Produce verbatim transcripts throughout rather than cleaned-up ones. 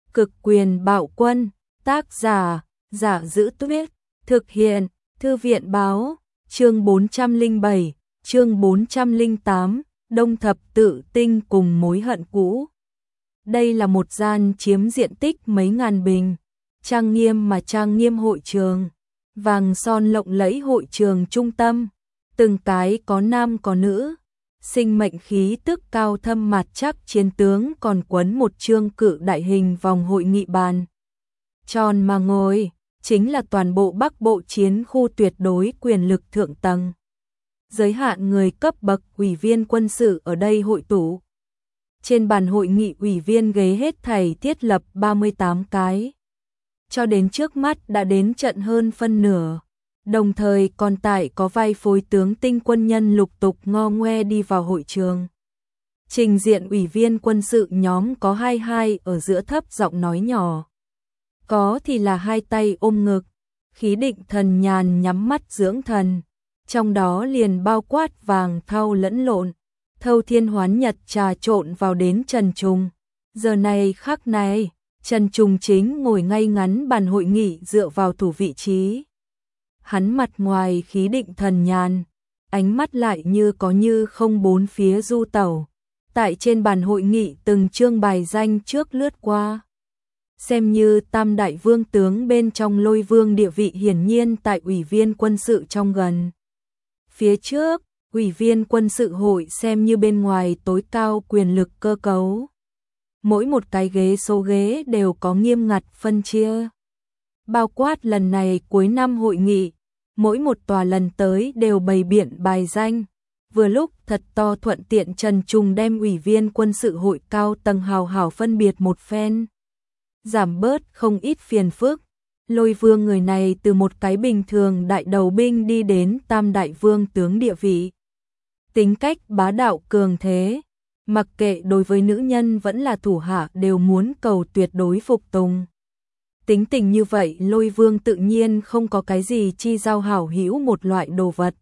Cực quyền bạo quân, tác giả, Giả Giữ Tuyết, thực hiện, Thư viện báo, chương bốn trăm lẻ bảy, chương bốn trăm lẻ tám, Đông Thập Tự Tinh cùng mối hận cũ. Đây là một gian chiếm diện tích mấy ngàn bình, trang nghiêm mà trang nghiêm hội trường, vàng son lộng lẫy hội trường trung tâm, từng cái có nam có nữ, sinh mệnh khí tức cao thâm mặt chắc chiến tướng còn quấn một chương cự đại hình vòng hội nghị bàn. Tròn mà ngồi, chính là toàn bộ Bắc Bộ chiến khu tuyệt đối quyền lực thượng tầng. Giới hạn người cấp bậc ủy viên quân sự ở đây hội tụ. Trên bàn hội nghị ủy viên ghế hết thảy thiết lập ba mươi tám cái. Cho đến trước mắt đã đến trận hơn phân nửa. Đồng thời còn tại có vai phối tướng tinh quân nhân lục tục ngo ngoe đi vào hội trường. Trình diện ủy viên quân sự nhóm có hai hai ở giữa thấp giọng nói nhỏ. Có thì là hai tay ôm ngực, khí định thần nhàn nhắm mắt dưỡng thần. Trong đó liền bao quát vàng thau lẫn lộn, thâu thiên hoán nhật trà trộn vào đến Trần Trùng. Giờ này khắc này, Trần Trùng chính ngồi ngay ngắn bàn hội nghị dựa vào thủ vị trí. Hắn mặt ngoài khí định thần nhàn, ánh mắt lại như có như không bốn phía du tẩu. Tại trên bàn hội nghị từng chương bài danh trước lướt qua. Xem như tam đại vương tướng bên trong Lôi Vương địa vị hiển nhiên tại ủy viên quân sự trong gần. Phía trước, ủy viên quân sự hội xem như bên ngoài tối cao quyền lực cơ cấu. Mỗi một cái ghế số ghế đều có nghiêm ngặt phân chia. Bao quát lần này cuối năm hội nghị, mỗi một tòa lần tới đều bày biện bài danh. Vừa lúc thật to thuận tiện Trần Trùng đem ủy viên quân sự hội cao tầng hào hảo phân biệt một phen. Giảm bớt không ít phiền phức. Lôi Vương người này từ một cái bình thường đại đầu binh đi đến tam đại vương tướng địa vị. Tính cách bá đạo cường thế, mặc kệ đối với nữ nhân vẫn là thủ hạ đều muốn cầu tuyệt đối phục tùng. Tính tình như vậy Lôi Vương tự nhiên không có cái gì chi giao hảo hữu một loại đồ vật.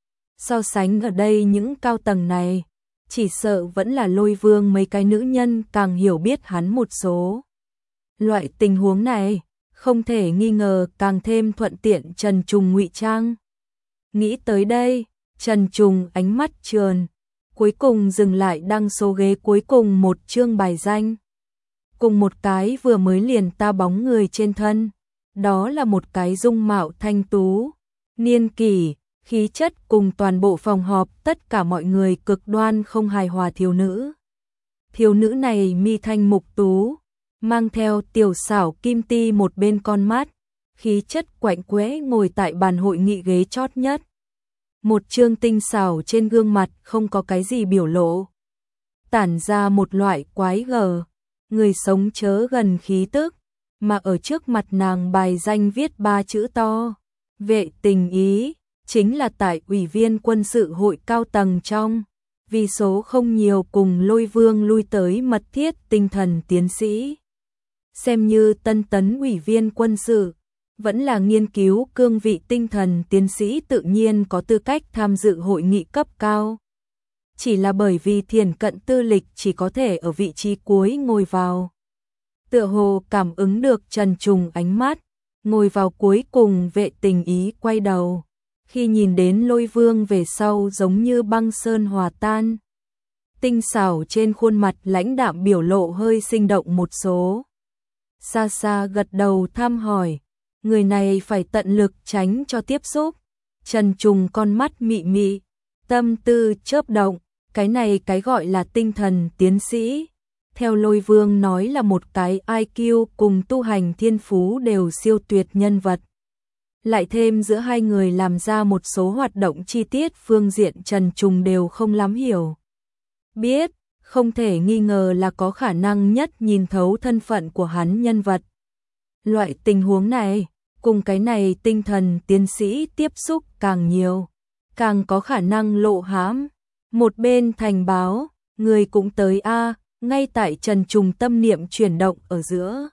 So sánh ở đây những cao tầng này, chỉ sợ vẫn là Lôi Vương mấy cái nữ nhân càng hiểu biết hắn một số. Loại tình huống này, không thể nghi ngờ càng thêm thuận tiện Trần Trùng ngụy trang. Nghĩ tới đây, Trần Trùng ánh mắt trườn, cuối cùng dừng lại đăng số ghế cuối cùng một chương bài danh. Cùng một cái vừa mới liền ta bóng người trên thân, đó là một cái dung mạo thanh tú, niên kỷ, khí chất cùng toàn bộ phòng họp tất cả mọi người cực đoan không hài hòa thiếu nữ. Thiếu nữ này mi thanh mục tú, mang theo tiểu xảo kim ti một bên con mắt, khí chất quạnh quẽ ngồi tại bàn hội nghị ghế chót nhất. Một trương tinh xảo trên gương mặt không có cái gì biểu lộ, tản ra một loại quái gở, người sống chớ gần khí tức, mà ở trước mặt nàng bài danh viết ba chữ to, vệ tình ý, chính là tại ủy viên quân sự hội cao tầng trong, vì số không nhiều cùng Lôi Vương lui tới mật thiết tinh thần tiến sĩ. Xem như tân tấn ủy viên quân sự, vẫn là nghiên cứu cương vị tinh thần tiến sĩ tự nhiên có tư cách tham dự hội nghị cấp cao. Chỉ là bởi vì thiền cận tư lịch chỉ có thể ở vị trí cuối ngồi vào. Tựa hồ cảm ứng được Trần Trùng ánh mắt, ngồi vào cuối cùng vệ tình ý quay đầu. Khi nhìn đến Lôi Vương về sau giống như băng sơn hòa tan. Tinh xảo trên khuôn mặt lãnh đạm biểu lộ hơi sinh động một số. Xa xa gật đầu thăm hỏi, người này phải tận lực tránh cho tiếp xúc. Trần Trùng con mắt mị mị, tâm tư chớp động, cái này cái gọi là tinh thần tiến sĩ. Theo Lôi Vương nói là một cái i kiu cùng tu hành thiên phú đều siêu tuyệt nhân vật. Lại thêm giữa hai người làm ra một số hoạt động chi tiết phương diện Trần Trùng đều không lắm hiểu. Biết, không thể nghi ngờ là có khả năng nhất nhìn thấu thân phận của hắn nhân vật. Loại tình huống này, cùng cái này tinh thần tiến sĩ tiếp xúc càng nhiều, càng có khả năng lộ hãm. Một bên thành báo, người cũng tới a, ngay tại Trần Trùng tâm niệm chuyển động ở giữa.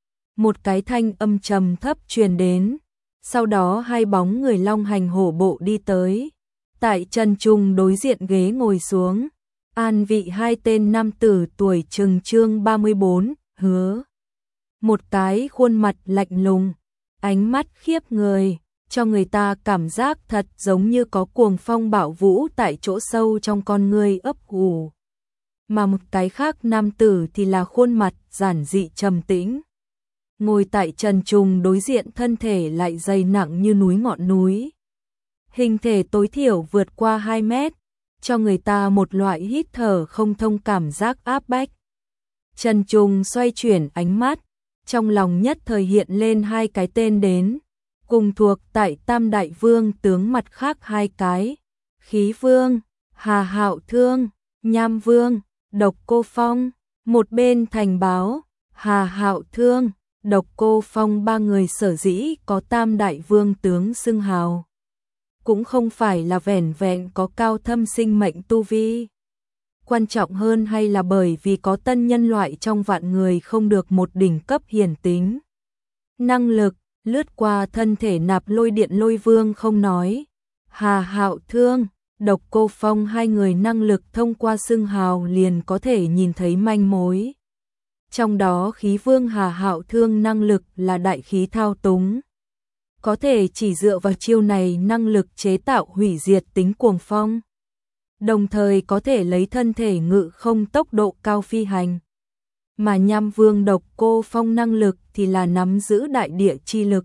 Một cái thanh âm trầm thấp truyền đến, sau đó hai bóng người long hành hổ bộ đi tới. Tại Trần Trùng đối diện ghế ngồi xuống. An vị hai tên nam tử tuổi chừng chương ba mươi bốn, Hứa một cái khuôn mặt lạnh lùng, ánh mắt khiếp người, cho người ta cảm giác thật giống như có cuồng phong bạo vũ tại chỗ sâu trong con người ấp ủ. Mà một cái khác nam tử thì là khuôn mặt giản dị trầm tĩnh. Ngồi tại trần trùng đối diện, thân thể lại dày nặng như núi ngọn núi. Hình thể tối thiểu vượt qua hai mét, cho người ta một loại hít thở không thông cảm giác áp bách. Trần Trùng xoay chuyển ánh mắt, trong lòng nhất thời hiện lên hai cái tên đến, cùng thuộc tại Tam Đại Vương tướng mặt khác hai cái, Khí Vương, Hà Hạo Thương, Nham Vương, Độc Cô Phong, một bên thành báo, Hà Hạo Thương, Độc Cô Phong ba người sở dĩ có Tam Đại Vương tướng xưng hào, cũng không phải là vẻn vẹn có cao thâm sinh mệnh tu vi. Quan trọng hơn hay là bởi vì có tân nhân loại trong vạn người không được một đỉnh cấp hiển tính. Năng lực, lướt qua thân thể nạp lôi điện lôi vương không nói. Hà Hạo Thương, Độc Cô Phong hai người năng lực thông qua xưng hào liền có thể nhìn thấy manh mối. Trong đó Khí Vương Hà Hạo Thương năng lực là đại khí thao túng. Có thể chỉ dựa vào chiêu này năng lực chế tạo hủy diệt tính cuồng phong. Đồng thời có thể lấy thân thể ngự không tốc độ cao phi hành. Mà Nham Vương Độc Cô Phong năng lực thì là nắm giữ đại địa chi lực.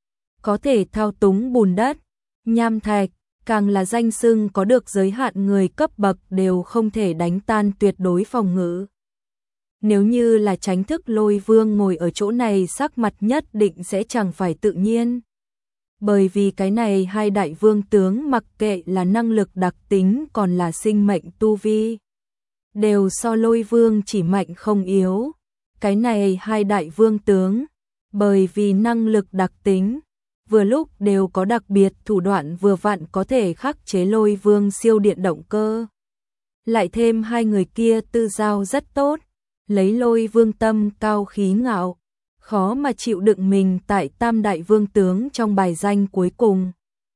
Có thể thao túng bùn đất, nham thạch, càng là danh xưng có được giới hạn người cấp bậc đều không thể đánh tan tuyệt đối phòng ngự. Nếu như là Chánh Thức Lôi Vương ngồi ở chỗ này, sắc mặt nhất định sẽ chẳng phải tự nhiên. Bởi vì cái này hai đại vương tướng mặc kệ là năng lực đặc tính còn là sinh mệnh tu vi, đều so Lôi Vương chỉ mạnh không yếu. Cái này hai đại vương tướng, bởi vì năng lực đặc tính, vừa lúc đều có đặc biệt thủ đoạn vừa vặn có thể khắc chế Lôi Vương siêu điện động cơ. Lại thêm hai người kia tư giao rất tốt, lấy Lôi Vương tâm cao khí ngạo, khó mà chịu đựng mình tại Tam Đại Vương tướng trong bài danh cuối cùng.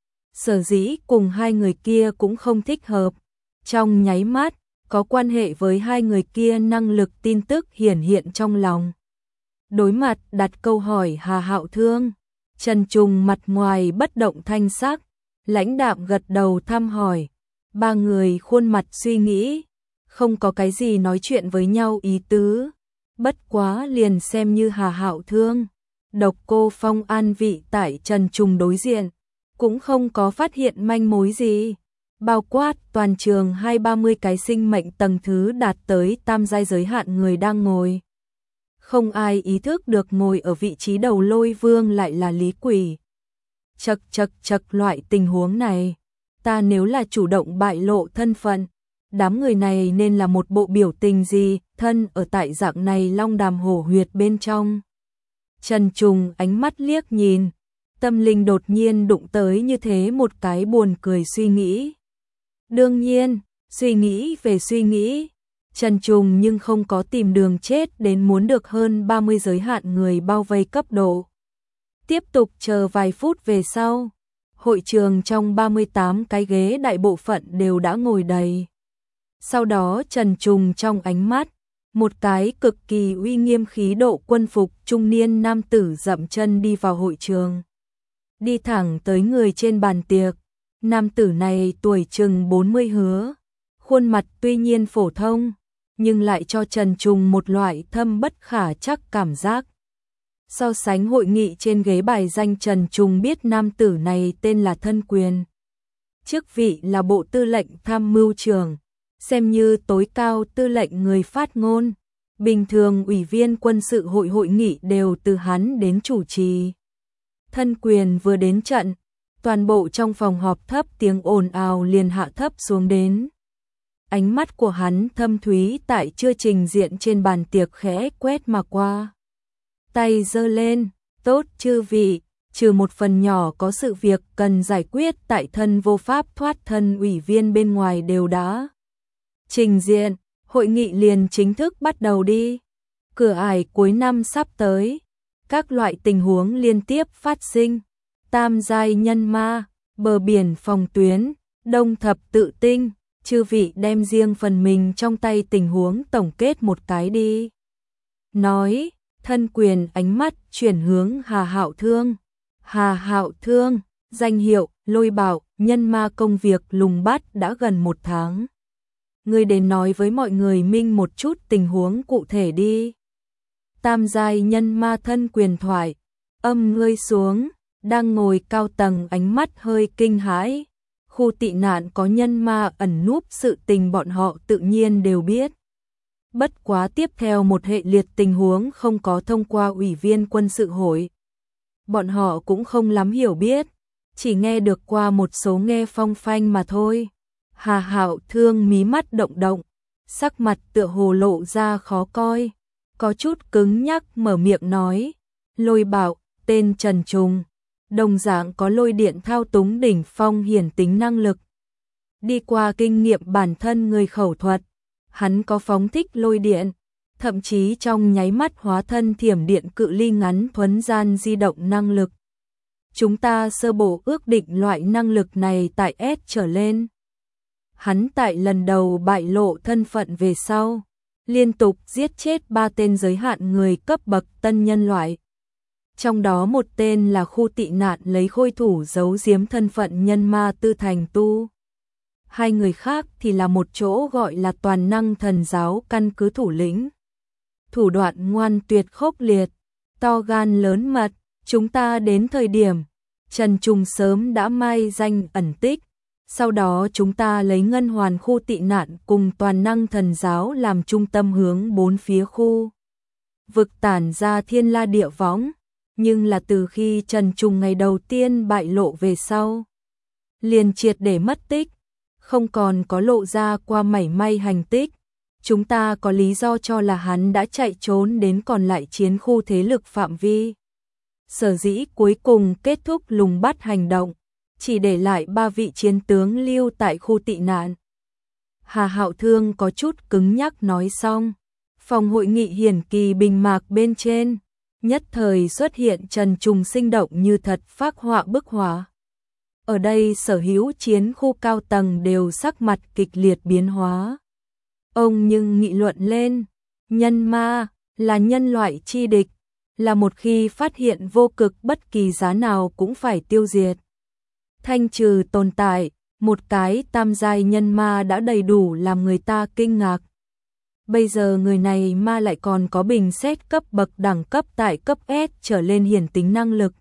Sở dĩ cùng hai người kia cũng không thích hợp, trong nháy mắt, có quan hệ với hai người kia năng lực tin tức hiển hiện trong lòng. Đối mặt đặt câu hỏi Hà Hạo Thương, Trần Trùng mặt ngoài bất động thanh sắc, lãnh đạm gật đầu thăm hỏi. Ba người khuôn mặt suy nghĩ, không có cái gì nói chuyện với nhau ý tứ. Bất quá liền xem như Hà Hạo Thương, Độc Cô Phong an vị tại Trần Trùng đối diện, cũng không có phát hiện manh mối gì. Bao quát toàn trường hai ba mươi cái sinh mệnh tầng thứ đạt tới tam giai giới hạn người đang ngồi. Không ai ý thức được ngồi ở vị trí đầu Lôi Vương lại là Lý Quỷ. Chật chật chật, loại tình huống này, ta nếu là chủ động bại lộ thân phận, đám người này nên là một bộ biểu tình gì, thân ở tại dạng này long đàm hổ huyệt bên trong. Trần Trùng ánh mắt liếc nhìn, tâm linh đột nhiên đụng tới như thế một cái buồn cười suy nghĩ. Đương nhiên, suy nghĩ về suy nghĩ, Trần Trùng nhưng không có tìm đường chết đến muốn được hơn ba mươi giới hạn người bao vây cấp độ. Tiếp tục chờ vài phút về sau, hội trường trong ba mươi tám cái ghế đại bộ phận đều đã ngồi đầy. Sau đó Trần Trùng trong ánh mắt, một cái cực kỳ uy nghiêm khí độ quân phục trung niên nam tử dậm chân đi vào hội trường. Đi thẳng tới người trên bàn tiệc, nam tử này tuổi chừng bốn mươi hứa, khuôn mặt tuy nhiên phổ thông, nhưng lại cho Trần Trùng một loại thâm bất khả trắc cảm giác. So sánh hội nghị trên ghế bài danh, Trần Trùng biết nam tử này tên là Thân Quyền. Chức vị là Bộ Tư lệnh Tham mưu trưởng, xem như tối cao tư lệnh người phát ngôn. Bình thường ủy viên quân sự hội hội nghị đều từ hắn đến chủ trì. Thân Quyền vừa đến trận, toàn bộ trong phòng họp thấp tiếng ồn ào liền hạ thấp xuống đến. Ánh mắt của hắn thâm thúy tại chưa trình diện trên bàn tiệc khẽ quét mà qua. Tay giơ lên, tốt chư vị, trừ một phần nhỏ có sự việc cần giải quyết tại thân vô pháp thoát thân ủy viên bên ngoài đều đã trình diện, hội nghị liền chính thức bắt đầu đi. Cửa ải cuối năm sắp tới, các loại tình huống liên tiếp phát sinh. Tam giai nhân ma, bờ biển phòng tuyến, đông thập tự tinh, chư vị đem riêng phần mình trong tay tình huống tổng kết một cái đi. Nói, Thân quyền ánh mắt chuyển hướng Hà Hạo Thương. Hà Hạo Thương, danh hiệu Lôi Bảo, nhân ma công việc lùng bắt đã gần một tháng. Ngươi đến nói với mọi người minh một chút tình huống cụ thể đi. Tam giai nhân ma thân quyền thoại, âm ngươi xuống, đang ngồi cao tầng ánh mắt hơi kinh hãi. Khu tị nạn có nhân ma ẩn núp, sự tình bọn họ tự nhiên đều biết. Bất quá tiếp theo một hệ liệt tình huống không có thông qua ủy viên quân sự hội. Bọn họ cũng không lắm hiểu biết, chỉ nghe được qua một số nghe phong phanh mà thôi. Hà Hạo Thương mí mắt động động, sắc mặt tựa hồ lộ ra khó coi, có chút cứng nhắc mở miệng nói. Lôi Bảo, tên Trần Trùng, đồng dạng có lôi điện thao túng đỉnh phong hiển tính năng lực. Đi qua kinh nghiệm bản thân người khẩu thuật, hắn có phóng thích lôi điện, thậm chí trong nháy mắt hóa thân thiểm điện cự ly ngắn thuấn gian di động năng lực. Chúng ta sơ bộ ước định loại năng lực này tại S trở lên. Hắn tại lần đầu bại lộ thân phận về sau, liên tục giết chết ba tên giới hạn người cấp bậc tân nhân loại. Trong đó một tên là khu tị nạn lấy khôi thủ giấu giếm thân phận nhân ma tư thành tu. Hai người khác thì là một chỗ gọi là toàn năng thần giáo căn cứ thủ lĩnh. Thủ đoạn ngoan tuyệt khốc liệt, to gan lớn mật, chúng ta đến thời điểm Trần Trùng sớm đã mai danh ẩn tích. Sau đó chúng ta lấy ngân hoàn khu tị nạn cùng toàn năng thần giáo làm trung tâm hướng bốn phía khu vực tản ra thiên la địa võng. Nhưng là từ khi Trần Trùng ngày đầu tiên bại lộ về sau, liền triệt để mất tích, không còn có lộ ra qua mảy may hành tích. Chúng ta có lý do cho là hắn đã chạy trốn đến còn lại chiến khu thế lực phạm vi. Sở dĩ cuối cùng kết thúc lùng bắt hành động, chỉ để lại ba vị chiến tướng lưu tại khu tị nạn. Hà Hạo Thương có chút cứng nhắc nói xong, phòng hội nghị hiển kỳ bình mạc bên trên, nhất thời xuất hiện Trần Trùng sinh động như thật phác họa bức họa. Ở đây sở hữu chiến khu cao tầng đều sắc mặt kịch liệt biến hóa. Ông nhưng nghị luận lên, nhân ma là nhân loại chi địch, là một khi phát hiện vô cực bất kỳ giá nào cũng phải tiêu diệt. Thanh trừ tồn tại, một cái tam giai nhân ma đã đầy đủ làm người ta kinh ngạc. Bây giờ người này ma lại còn có bình xét cấp bậc đẳng cấp tại cấp S trở lên hiển tính năng lực.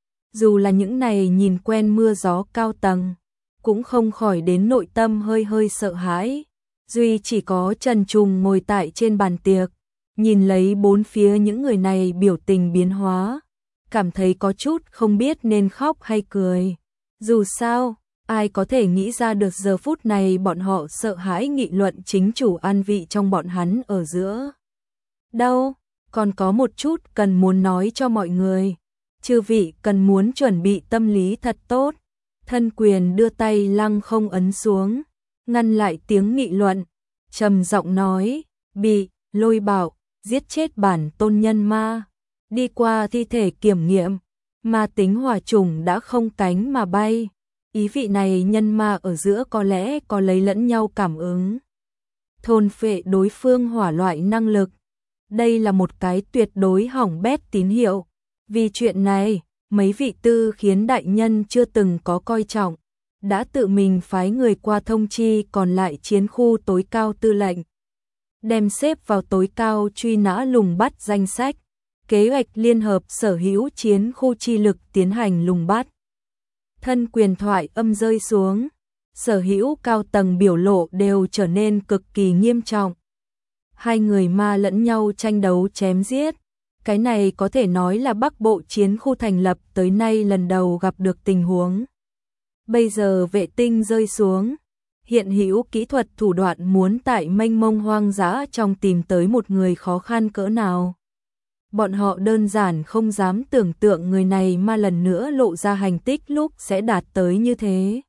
Dù là những này nhìn quen mưa gió cao tầng, cũng không khỏi đến nội tâm hơi hơi sợ hãi. Duy chỉ có Trần Trùng ngồi tại trên bàn tiệc, nhìn lấy bốn phía những người này biểu tình biến hóa, cảm thấy có chút không biết nên khóc hay cười. Dù sao, ai có thể nghĩ ra được giờ phút này bọn họ sợ hãi nghị luận chính chủ an vị trong bọn hắn ở giữa. Đâu, còn có một chút cần muốn nói cho mọi người. Chư vị cần muốn chuẩn bị tâm lý thật tốt. Thân quyền đưa tay lăng không ấn xuống, ngăn lại tiếng nghị luận, trầm giọng nói, bị Lôi Bảo giết chết bản tôn nhân ma. Đi qua thi thể kiểm nghiệm, ma tính hỏa trùng đã không cánh mà bay. Ý vị này nhân ma ở giữa có lẽ có lấy lẫn nhau cảm ứng, thôn phệ đối phương hỏa loại năng lực. Đây là một cái tuyệt đối hỏng bét tín hiệu. Vì chuyện này, mấy vị tư khiến đại nhân chưa từng có coi trọng, đã tự mình phái người qua thông chi còn lại chiến khu tối cao tư lệnh, đem xếp vào tối cao truy nã lùng bắt danh sách, kế hoạch liên hợp sở hữu chiến khu chi lực tiến hành lùng bắt. Thân quyền thoại âm rơi xuống, sở hữu cao tầng biểu lộ đều trở nên cực kỳ nghiêm trọng. Hai người ma lẫn nhau tranh đấu chém giết. Cái này có thể nói là Bắc Bộ chiến khu thành lập tới nay lần đầu gặp được tình huống. Bây giờ vệ tinh rơi xuống, hiện hữu kỹ thuật thủ đoạn muốn tại mênh mông hoang dã trong tìm tới một người khó khăn cỡ nào. Bọn họ đơn giản không dám tưởng tượng người này mà lần nữa lộ ra hành tích lúc sẽ đạt tới như thế.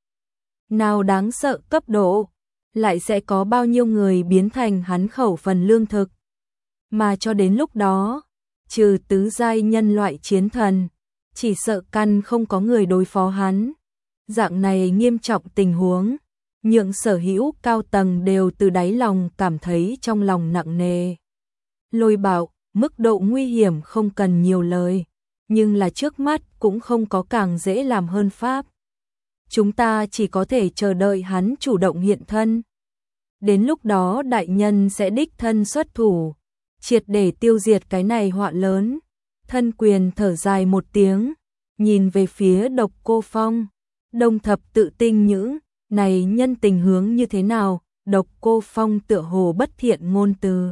Nào đáng sợ cấp độ, lại sẽ có bao nhiêu người biến thành hắn khẩu phần lương thực. Mà cho đến lúc đó, trừ tứ giai nhân loại chiến thần, chỉ sợ căn không có người đối phó hắn. Dạng này nghiêm trọng tình huống, nhượng sở hữu cao tầng đều từ đáy lòng cảm thấy trong lòng nặng nề. Lôi Bảo, mức độ nguy hiểm không cần nhiều lời, nhưng là trước mắt cũng không có càng dễ làm hơn pháp. Chúng ta chỉ có thể chờ đợi hắn chủ động hiện thân. Đến lúc đó đại nhân sẽ đích thân xuất thủ, triệt để tiêu diệt cái này họa lớn. Thân Quyền thở dài một tiếng, nhìn về phía Độc Cô Phong. Đông Thập Tự Tinh những này nhân tình hướng như thế nào? Độc Cô Phong tựa hồ bất thiện ngôn từ.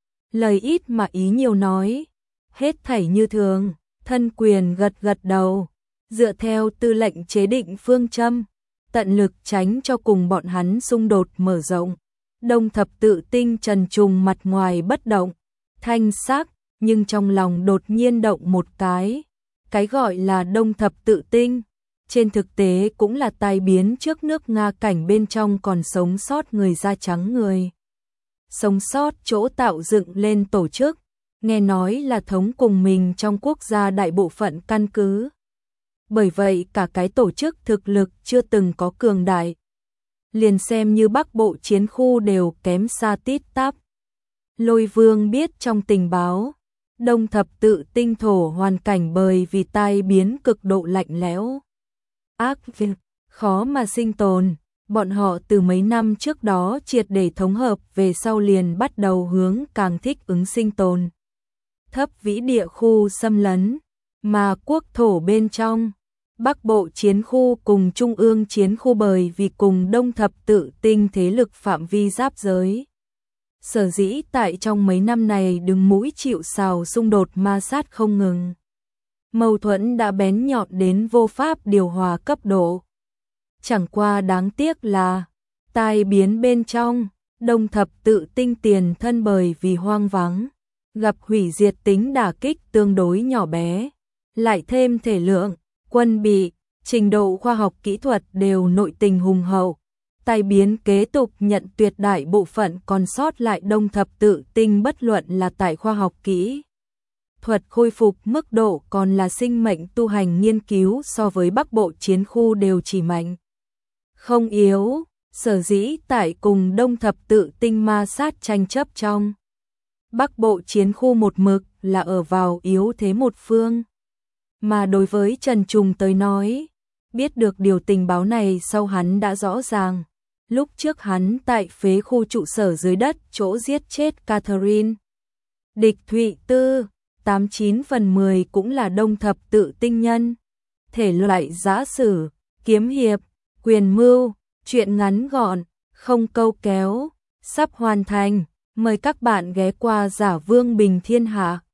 Lời ít mà ý nhiều nói. Hết thảy như thường. Thân Quyền gật gật đầu. Dựa theo tư lệnh chế định phương châm, tận lực tránh cho cùng bọn hắn xung đột mở rộng. Đông Thập Tự Tinh trần trùng mặt ngoài bất động, thanh sắc, nhưng trong lòng đột nhiên động một cái. Cái gọi là Đông Thập Tự Tinh, trên thực tế cũng là tai biến trước nước Nga cảnh bên trong còn sống sót người da trắng người. Sống sót chỗ tạo dựng lên tổ chức, nghe nói là thống cùng mình trong quốc gia đại bộ phận căn cứ. Bởi vậy cả cái tổ chức thực lực chưa từng có cường đại. Liền xem như Bắc Bộ chiến khu đều kém xa tít tắp. Lôi Vương biết trong tình báo, Đông Thập Tự Tinh thổ hoàn cảnh bởi vì tai biến cực độ lạnh lẽo. Ác việc, khó mà sinh tồn, bọn họ từ mấy năm trước đó triệt để thống hợp về sau liền bắt đầu hướng càng thích ứng sinh tồn. Thấp vĩ địa khu xâm lấn, mà quốc thổ bên trong, Bắc Bộ chiến khu cùng Trung ương chiến khu bởi vì cùng Đông Thập Tự Tinh thế lực phạm vi giáp giới. Sở dĩ tại trong mấy năm này đứng mũi chịu sào xung đột ma sát không ngừng. Mâu thuẫn đã bén nhọn đến vô pháp điều hòa cấp độ. Chẳng qua đáng tiếc là, tai biến bên trong, Đông Thập Tự Tinh tiền thân bởi vì hoang vắng, gặp hủy diệt tính đả kích tương đối nhỏ bé, lại thêm thể lượng, quân bị, trình độ khoa học kỹ thuật đều nội tình hùng hậu. Tai biến kế tục nhận tuyệt đại bộ phận còn sót lại Đông Thập Tự Tinh, bất luận là tại khoa học kỹ thuật khôi phục mức độ còn là sinh mệnh tu hành nghiên cứu so với Bắc Bộ chiến khu đều chỉ mạnh không yếu. Sở dĩ tại cùng Đông Thập Tự Tinh ma sát tranh chấp trong, Bắc Bộ chiến khu một mực là ở vào yếu thế một phương. Mà đối với Trần Trùng tới nói, biết được điều tình báo này sau hắn đã rõ ràng. Lúc trước hắn tại phế khu trụ sở dưới đất chỗ giết chết Catherine. Địch Thụy Tư, tám chín phần mười cũng là Đông Thập Tự Tinh nhân. Thể loại giã sử, kiếm hiệp, quyền mưu, truyện ngắn gọn, không câu kéo, sắp hoàn thành. Mời các bạn ghé qua Giả Vương Bình Thiên Hạ.